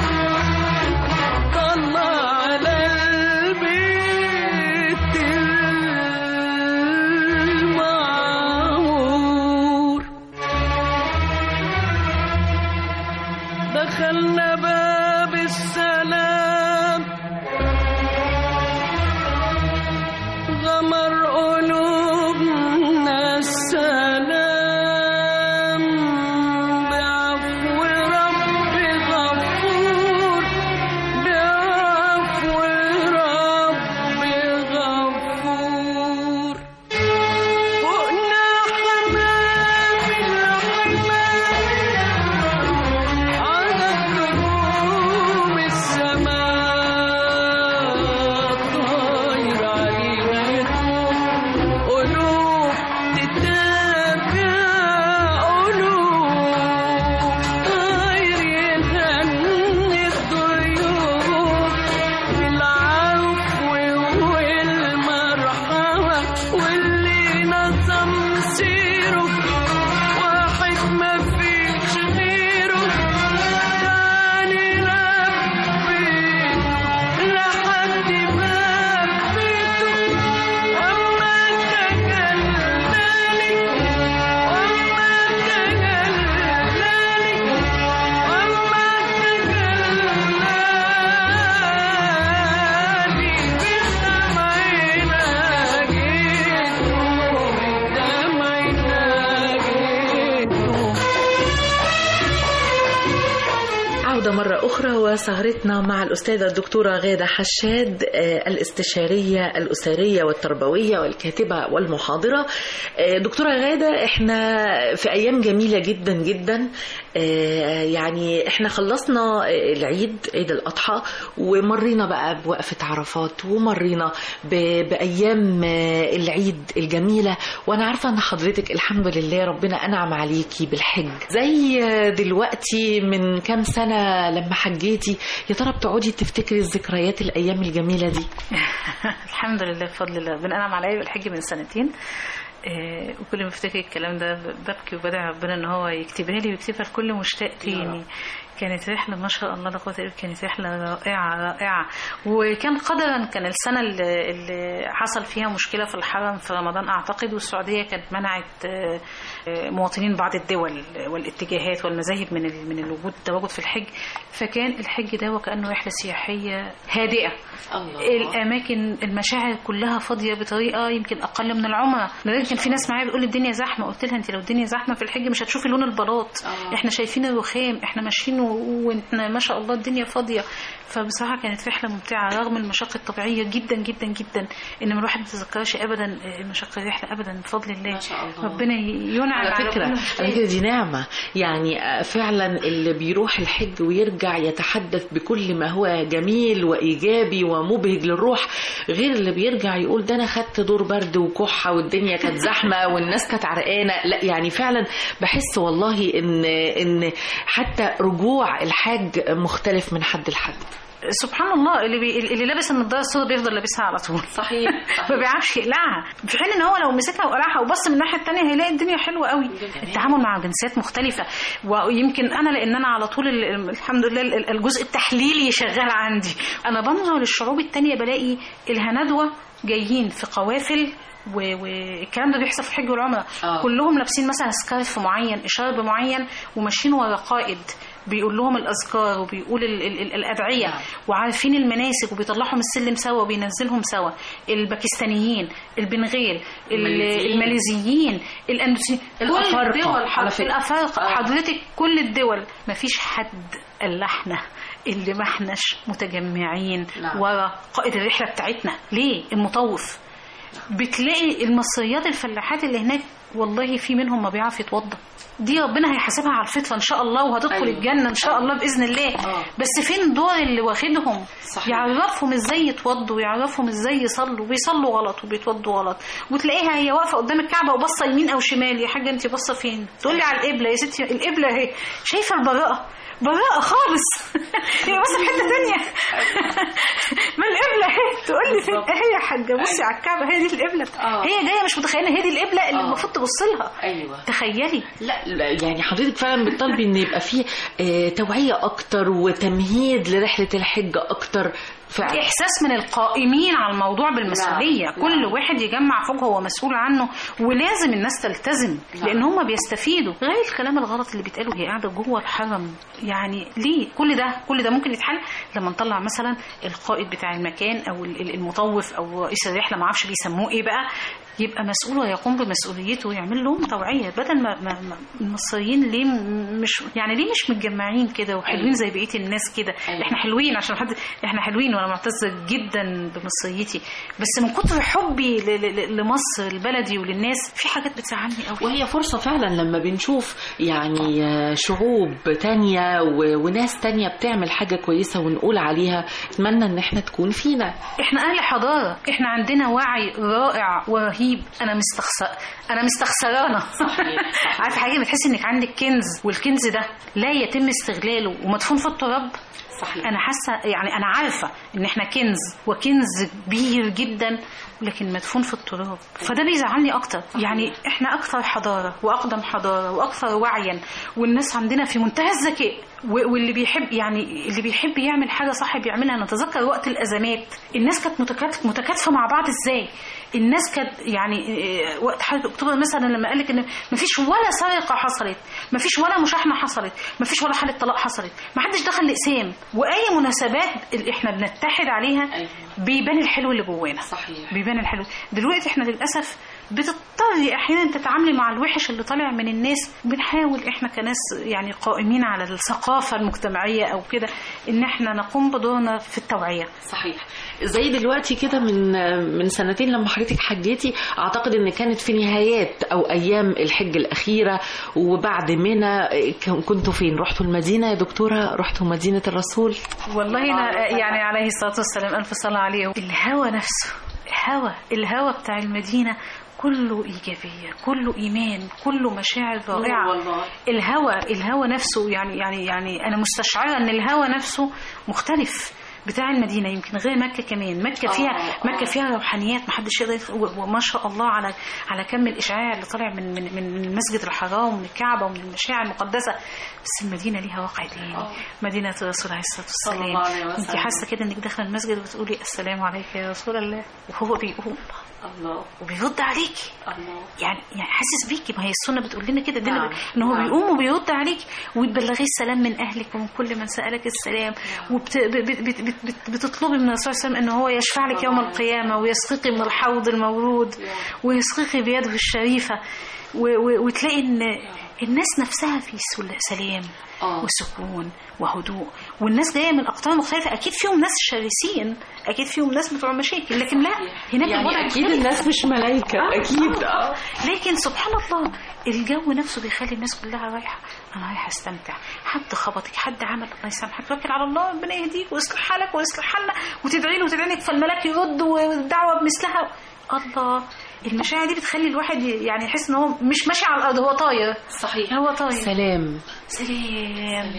طلع على البيت المعمور دخلنا باب السلام غمر قلوبنا السلام بعفو رب غفور بعفو رب غفور فوقنا حمام الحمام على نجوم السماء طاير علينا يطوف قلوب تتابع قلوب طاير يهني الضيوف بالعفو والمرحمة واللي نظم سيره واحد ما فيش غيره دعني لبيته لحد باب بيته وما تجلالي وما تجلالي وما تجلالي بالدمع ناجيته بالدمع ناجيته. عودة مرة أخرى وسهرتنا مع الأستاذة الدكتورة غادة حشاد، آه، الاستشارية الأسرية والتربوية والكاتبة والمحاضرة. آه، دكتورة غادة، احنا في أيام جميلة جدا جدا. آه، يعني احنا خلصنا آه، العيد عيد الأضحى ومرينا بقى بوقفة عرفات ومرينا ب- بأيام آه، العيد الجميلة، وأنا عارفة أن حضرتك الحمد لله ربنا أنعم عليكي بالحج. زي آه، دلوقتي من كام سنة لما حجيتي، يا ترى بتقعدي تفتكري الذكريات الأيام الجميلة دي؟ الحمد لله بفضل الله بنأنعم عليا بالحج من سنتين. آه، وكل ما افتكر الكلام ده ببكي وبدعي ربنا ان هو يكتبها لي ويكتبها لكل مشتاق تاني. كانت رحلة ما شاء الله لا قوة إلا بالله، كانت رحلة رائعة رائعة. وكان قدرا كان السنة اللي, اللي حصل فيها مشكلة في الحرم في رمضان أعتقد، والسعودية كانت منعت آه، آه، مواطنين بعض الدول والاتجاهات والمذاهب من ال- من الوجود التواجد في الحج. فكان الحج ده وكأنه رحلة سياحية هادئة. الله. الأماكن المشاعر كلها فاضية بطريقة يمكن أقل من العمرة. لذلك كان في ناس معايا بتقول الدنيا زحمة، قلت لها أنت لو الدنيا زحمة في الحج مش هتشوفي لون البلاط. آه. احنا شايفين الرخام، احنا ماشيين واحنا ما شاء الله الدنيا فاضية. فبصراحة كانت رحلة ممتعة رغم المشقة الطبيعية جدا جدا جدا، إنما الواحد ما يتذكرش أبدا مشقة الرحلة أبدا بفضل الله. ما شاء الله. ربنا ينعم على على فكرة كل على فكرة دي نعمة، يعني فعلا اللي بيروح الحج ويرجع يتحدث بكل ما هو جميل وإيجابي ومبهج للروح، غير اللي بيرجع يقول ده أنا خدت دور برد وكحة والدنيا كانت زحمة والناس كانت عرقانة. لا يعني فعلا بحس والله إن إن حتى رجوع رجوع الحاج مختلف من حد لحد. سبحان الله، اللي بي... اللي لابس النضاره السوداء بيفضل لابسها على طول. صحيح, صحيح. ما بيعرفش يقلعها، في حين ان هو لو مسكها وقلعها وبص من الناحيه الثانيه هيلاقي الدنيا حلوه قوي. التعامل مع جنسيات مختلفه، ويمكن انا لان انا على طول ال... الحمد لله الجزء التحليلي شغال عندي، انا بنظر للشعوب الثانيه بلاقي الهندوه جايين في قوافل، والكلام ده بيحصل في الحج والعمره. آه. كلهم لابسين مثلا سكارف معين، اشارب معين، وماشيين ورا قائد بيقول لهم الأذكار وبيقول ال ال ال الأدعية. نعم. وعارفين المناسك وبيطلعهم السلم سوا وبينزلهم سوا. الباكستانيين، البنغال، الماليزيين، الأندونيسيين، الأفارقة، الأفارقة. آه. حضرتك كل الدول مفيش حد قال احنا اللي ما احناش متجمعين. نعم. ورا قائد الرحلة بتاعتنا. ليه؟ المطوف. بتلاقي المصريات الفلاحات اللي هناك والله في منهم ما بيعرف يتوضى، دي ربنا هيحاسبها على الفطره ان شاء الله وهتدخل. أيوة. الجنه ان شاء. أيوة. الله باذن الله. آه. بس فين دور اللي واخدهم؟ صحيح. يعرفهم ازاي يتوضوا ويعرفهم ازاي يصلوا، بيصلوا غلط وبيتوضوا غلط، وتلاقيها هي واقفه قدام الكعبه وبصه يمين او شمال. يا حاجه انت باصه فين؟ تقول لي على القبله. يا ستي القبله اهي. شايفه البراءه؟ براءة خالص. هي بص في حتة تانية. ما القبلة هي تقول لي فين؟ هي يا حاجة بصي على الكعبة، هي دي القبلة. هي جاية مش متخيلة هي دي القبلة اللي المفروض تبص لها. أيوة. تخيلي. لا, لا يعني حضرتك فعلا بتطالبي ان يبقى فيه اه توعية اكتر وتمهيد لرحلة الحج اكتر. فعلا. إحساس من القائمين على الموضوع بالمسؤولية. لا. كل لا. واحد يجمع فوق هو مسؤول عنه، ولازم الناس تلتزم. لا. لأن هم بيستفيدوا. غير الكلام الغلط اللي بيتقاله هي قاعدة جوه الحرم. يعني ليه كل ده؟ كل ده ممكن يتحل لما نطلع مثلا القائد بتاع المكان أو المطوف أو رئيس الرحلة، ما عارفش بيسموه إيه بقى، يبقى مسؤول ويقوم بمسؤوليته ويعمل لهم توعية. بدل ما, ما, ما المصريين ليه مش يعني ليه مش متجمعين كده وحلوين زي بقية الناس كده. أيوة. احنا حلوين عشان حد، احنا حلوين وانا معتزة جدا بمصريتي، بس من كتر حبي لمصر البلدي وللناس في حاجات بتزعلني قوي. وهي فرصة فعلا لما بنشوف يعني شعوب تانية وناس تانية بتعمل حاجة كويسة ونقول عليها اتمنى ان احنا تكون فينا. احنا اهل حضارة، احنا عندنا وعي رائع ورهيب. انا مستخسر انا مستخسرانه. عارفه حاجه بتحسي انك عندك كنز، والكنز ده لا يتم استغلاله ومدفون في التراب. صحيح. انا حاسه يعني انا عارفه ان احنا كنز وكنز كبير جدا، لكن مدفون في التراب، فده بيزعلني اكتر. يعني احنا اكثر حضاره واقدم حضاره واكثر وعيا، والناس عندنا في منتهى الذكاء، واللي بيحب يعني اللي بيحب يعمل حاجه صح بيعملها. نتذكر وقت الازمات الناس كانت متكاتفه مع بعض ازاي. الناس كانت يعني وقت حرب اكتوبر مثلا لما قال لك ان مفيش ولا سرقه حصلت، مفيش ولا مشاحنه حصلت، مفيش ولا حاله طلاق حصلت، محدش دخل الاقسام، واي مناسبات اللي احنا بنتحد عليها بيبان الحلو اللي جوانا. صحيح. بيبان الحلو. دلوقتي احنا للاسف بتضطري احيانا تتعاملي مع الوحش اللي طالع من الناس. بنحاول احنا كناس يعني قائمين على الثقافه المجتمعيه او كده ان احنا نقوم بدورنا في التوعيه. صحيح. زي دلوقتي كده من من سنتين لما حضرتك حجيتي، اعتقد ان كانت في نهايات او ايام الحج الاخيره وبعد منى كنتوا فين؟ رحتوا المدينه يا دكتوره؟ رحتوا مدينه الرسول؟ والله أنا يعني عليه الصلاه والسلام الف صلاه عليه. الهوى نفسه، الهوى الهوى بتاع المدينه كله إيجابية، كله إيمان، كله مشاعر رائعة. الهوى الهوى نفسه يعني يعني يعني أنا مستشعرة أن الهوى نفسه مختلف بتاع المدينة، يمكن غير مكة كمان. مكة فيها آه مكة فيها روحانيات ما حدش يقدر، وما شاء الله على على كم الإشعاع اللي طالع من من من المسجد الحرام ومن الكعبة ومن المشاعر المقدسة. بس المدينة ليها واقع تاني. مدينة الرسول عليه الصلاة والسلام. انت حاسة كده انك داخله المسجد وتقولي السلام عليك يا رسول الله، وهو بيقول الله وبيرد عليكي. الله. يعني يعني حاسس بيكي. ما هي السنه بتقول لنا كده دينا نعم. ان هو نعم. بيقوم وبيرد عليكي وتبلغيه السلام من اهلك ومن كل من سالك السلام. نعم. وبتطلبي من الرسول صلى الله عليه وسلم ان هو يشفع لك يوم القيامه ويسقيكي من الحوض المورود. نعم. ويسقيكي بيده الشريفه، وتلاقي ان الناس نفسها في سلام آه. وسكون وهدوء، والناس جايه من اقطار مختلفه. اكيد فيهم ناس شرسين، اكيد فيهم ناس بتوع مشاكل، لكن لا هناك يعني الوضع اكيد مختلف. الناس مش ملائكه. آه. اكيد آه. لكن سبحان الله الجو نفسه بيخلي الناس كلها رايحه، انا رايحه استمتع. حد خبطك، حد عمل، الله يسامحك، توكل على الله، ربنا يهديك ويصلح حالك ويصلح حالنا، وتدعي له وتدعي لك فالملاك يرد والدعوه بمثلها. الله، المشاعر دي بتخلي الواحد يعني يحس ان هو مش ماشي على الارض، هو طاير. صحيح. هو طاير. سلام سلام, سلام.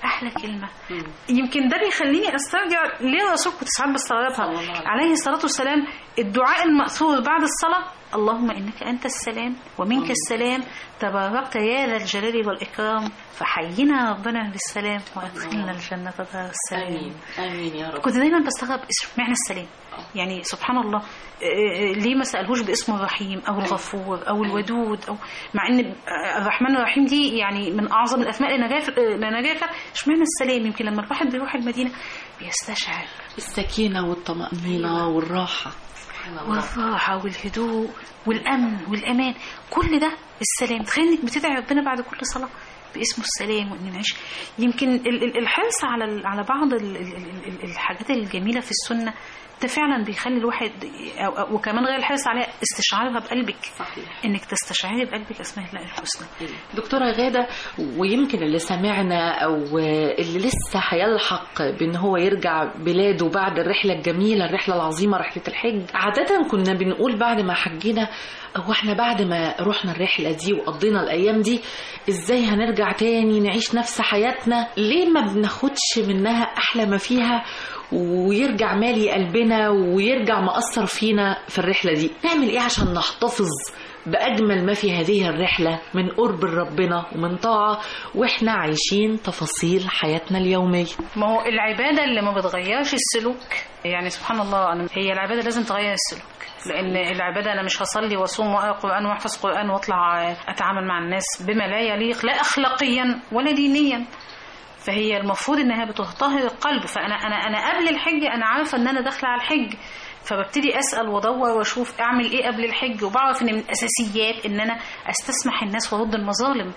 احلى كلمه. يمكن ده بيخليني استرجع ليه الرسول كنت ساعات بستغربها عليه الصلاه والسلام. الدعاء المأثور بعد الصلاه اللهم انك انت السلام ومنك السلام تباركت يا ذا الجلال والاكرام فحينا ربنا بالسلام وادخلنا الجنه دار السلام. امين امين يا رب. كنت دايما بستغرب معنى السلام، يعني سبحان الله ليه ما سالهوش باسمه الرحيم او الغفور او الودود، او مع ان الرحمن الرحيم دي يعني من اعظم الاسماء لنجاة. اشمعنى السلام؟ يمكن لما الواحد بيروح المدينه بيستشعر السكينه والطمأنينه والراحه والراحة والهدوء والأمن والأمان، كل ده السلام. تخيل انك بتدعي ربنا بعد كل صلاة باسمه السلام وإن نعيش. يمكن الحرص على على بعض الحاجات الجميلة في السنة ده فعلا بيخلي الواحد، وكمان غير الحرص عليها استشعارها بقلبك. صحيح. انك تستشعري بقلبك اسماء الله الحسنى. دكتورة غادة، ويمكن اللي سمعنا او اللي لسه هيلحق بان هو يرجع بلاده بعد الرحلة الجميلة، الرحلة العظيمة، رحلة الحج، عادة كنا بنقول بعد ما حجينا او احنا بعد ما رحنا الرحلة دي وقضينا الايام دي ازاي هنرجع تاني نعيش نفس حياتنا؟ ليه ما بناخدش منها احلى ما فيها ويرجع مالي قلبنا ويرجع مأثر فينا في الرحلة دي؟ نعمل ايه عشان نحتفظ بأجمل ما في هذه الرحلة من قرب ربنا ومن طاعة واحنا عايشين تفاصيل حياتنا اليومية؟ ما هو العبادة اللي ما بتغيرش السلوك، يعني سبحان الله، أنا هي العبادة لازم تغير السلوك. لأن العبادة أنا مش هصلي وأصوم وأقرأ قرآن وأحفظ قرآن وأطلع أتعامل مع الناس بما لا يليق لا أخلاقيا ولا دينيا. فهي المفروض انها بتطهر القلب. فانا انا انا قبل الحج انا عارفه ان انا داخله على الحج، فببتدي اسال وادور واشوف اعمل ايه قبل الحج، وبعرف ان من الاساسيات ان انا استسمح الناس وارد المظالم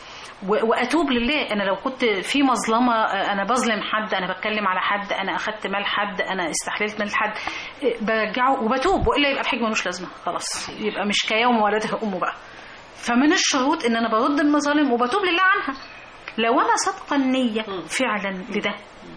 واتوب لله. انا لو كنت في مظلمه، انا بظلم حد، انا بتكلم على حد، انا اخدت مال حد، انا استحللت مال حد، برجعه وبتوب، والا يبقى الحج ملوش لازمه خلاص، يبقى مش كيوم ولدها امه بقى. فمن الشروط ان انا برد المظالم وبتوب لله عنها. لو أنا صادقة النية فعلا لده،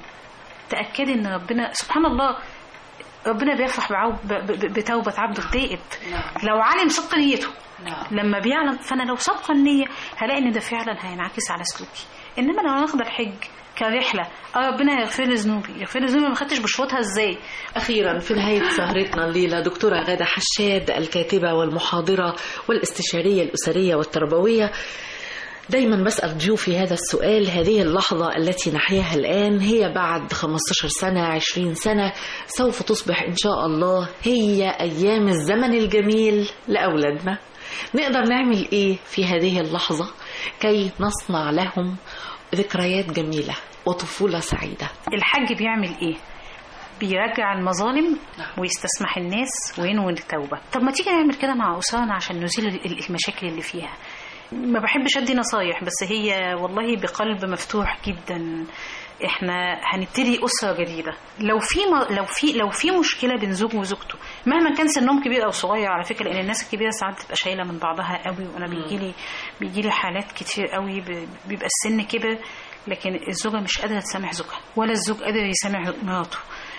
تأكد إن ربنا سبحان الله ربنا بيفرح بتوبة عبده التائب لو علم صدق نيته. لما بيعلم، فأنا لو صادقة النية هلاقي إن ده فعلا هينعكس على سلوكي. إنما لو أنا أخذ الحج كرحلة، اه ربنا يغفر لي ذنوبي، يغفر لي ذنوبي، ما خدتش بشروطها ازاي. اخيرا في نهايه سهرتنا الليله دكتوره غاده حشاد، الكاتبه والمحاضره والاستشاريه الاسريه والتربويه، دايما بسأل ضيوفي هذا السؤال: هذه اللحظة التي نحياها الآن هي بعد خمستاشر سنة عشرين سنة سوف تصبح إن شاء الله هي أيام الزمن الجميل لأولادنا. نقدر نعمل إيه في هذه اللحظة كي نصنع لهم ذكريات جميلة وطفولة سعيدة؟ الحج بيعمل إيه؟ بيرجع المظالم ويستسمح الناس وينوي التوبة. طب ما تيجي نعمل كده مع أسرنا عشان نزيل المشاكل اللي فيها. ما بحبش ادي نصايح، بس هي والله بقلب مفتوح جدا. احنا هنبتدي اسره جديده. لو في م... لو في لو في مشكله بين زوج وزوجته مهما كان سنهم كبير او صغير، على فكره لان الناس الكبيره ساعات بتبقى شايله من بعضها قوي، وانا بيجي لي بيجي لي حالات كتير قوي بيبقى السن كبر لكن الزوجه مش قادره تسامح زوجها ولا الزوج قادر يسامح مراته.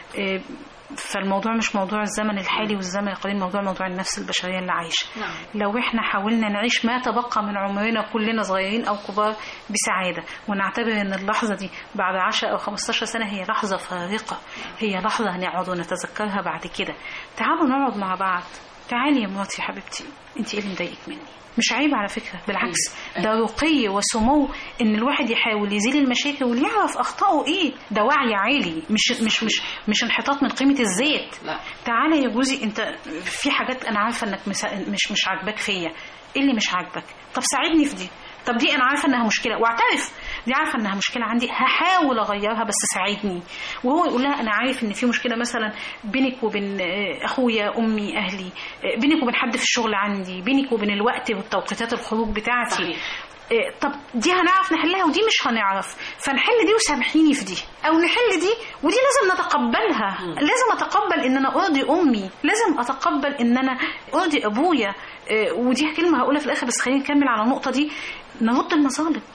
فالموضوع مش موضوع الزمن الحالي والزمن القديم، موضوع موضوع النفس البشريه اللي عايشه. نعم. لو احنا حاولنا نعيش ما تبقى من عمرنا كلنا صغيرين او كبار بسعاده، ونعتبر ان اللحظه دي بعد عشرة او خمستاشر سنه هي لحظه فارقه، هي لحظه هنقعد ونتذكرها بعد كده. تعالوا نقعد مع بعض. تعالي يا مراتي يا حبيبتي، انت ايه اللي مضايقك مني؟ مش عيب على فكرة، بالعكس ده رقي وسمو ان الواحد يحاول يزيل المشاكل ويعرف اخطائه ايه. ده وعي عالي، مش مش مش مش انحطاط من قيمة الذات. تعالى يا جوزي، انت في حاجات انا عارفة انك مش مش عاجباك فيا، ايه اللي مش عاجبك؟ طب ساعدني في دي. طب دي انا عارفه انها مشكله واعترف، دي عارفه انها مشكله عندي، هحاول اغيرها بس ساعدني. وهو يقول لها انا عارف ان في مشكله مثلا بينك وبين اخويا، امي، اهلي، بينك وبين حد في الشغل عندي، بينك وبين الوقت والتوقيتات الخروج بتاعتي. صحيح. طب دي هنعرف نحلها ودي مش هنعرف، فنحل دي وسامحيني في دي، او نحل دي ودي لازم نتقبلها. م. لازم اتقبل ان انا ارضي امي، لازم اتقبل ان انا ارضي ابويا. ودي كلمه هقولها في الاخر بس خلينا نكمل على النقطه دي. نرد المظالم،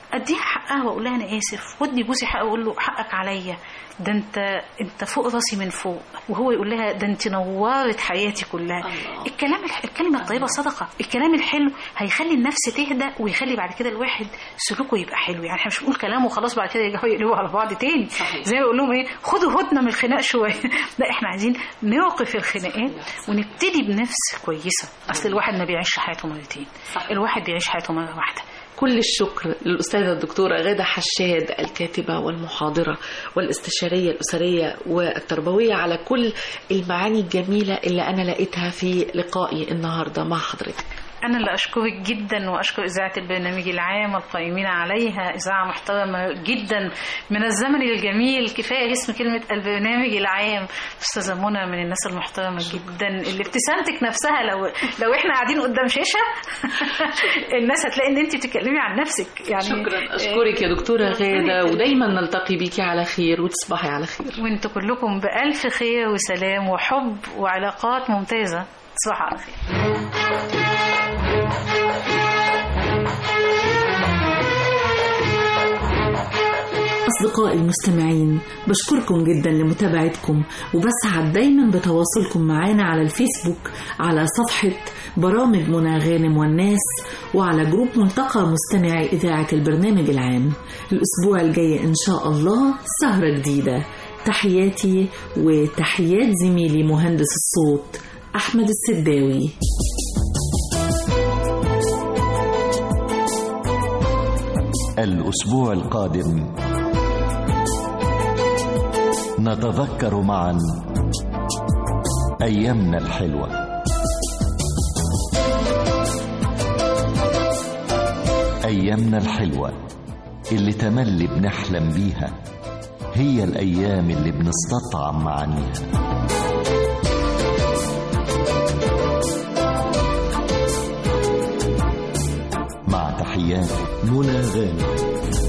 اديها حقها واقول لها انا اسف، ودي جوزي حقه واقول له حقك عليا، ده انت انت فوق راسي من فوق، وهو يقول لها ده انت نورت حياتي كلها. الله. الكلام الكلمه الطيبه صدقه، الكلام الحلو هيخلي النفس تهدى ويخلي بعد كده الواحد سلوكه يبقى حلو. يعني احنا مش بنقول كلام وخلاص بعد كده يرجعوا يقلبوا على بعض تاني. صحيح. زي ما بقول لهم ايه، خدوا هدنه من الخناق شويه. لا احنا عايزين نوقف الخناقات ونبتدي بنفس كويسه. اصل الواحد ما بيعيش حياته مرتين. صحيح. الواحد بيعيش حياته مره واحده. كل الشكر للأستاذة الدكتورة غادة حشاد، الكاتبة والمحاضرة والاستشارية الأسرية والتربوية، على كل المعاني الجميلة اللي أنا لقيتها في لقائي النهاردة مع حضرتك. أنا اللي أشكرك جدا، وأشكر إذاعة البرنامج العام والقائمين عليها، إذاعة محترمة جدا من الزمن الجميل. كفاية اسم كلمة البرنامج العام. أستاذة منى من الناس المحترمة جدا، اللي ابتسامتك نفسها لو لو إحنا قاعدين قدام شاشة الناس هتلاقي إن أنت بتتكلمي عن نفسك. يعني شكرا، أشكرك يا دكتورة غادة، ودايما نلتقي بيكي على خير وتصبحي على خير. وأنتوا كلكم بألف خير وسلام وحب وعلاقات ممتازة. تصبحوا على خير. أصدقائي المستمعين، بشكركم جدا لمتابعتكم، وبسعد دايما بتواصلكم معنا على الفيسبوك على صفحة برامج منى غانم والناس، وعلى جروب ملتقى مستمعي إذاعة البرنامج العام. الأسبوع الجاي إن شاء الله سهرة جديدة. تحياتي وتحيات زميلي مهندس الصوت أحمد السداوي. الأسبوع القادم نتذكر معا أيامنا الحلوة. أيامنا الحلوة اللي تملي بنحلم بيها، هي الأيام اللي بنستطعم معانيها. مع تحيات منى غانم.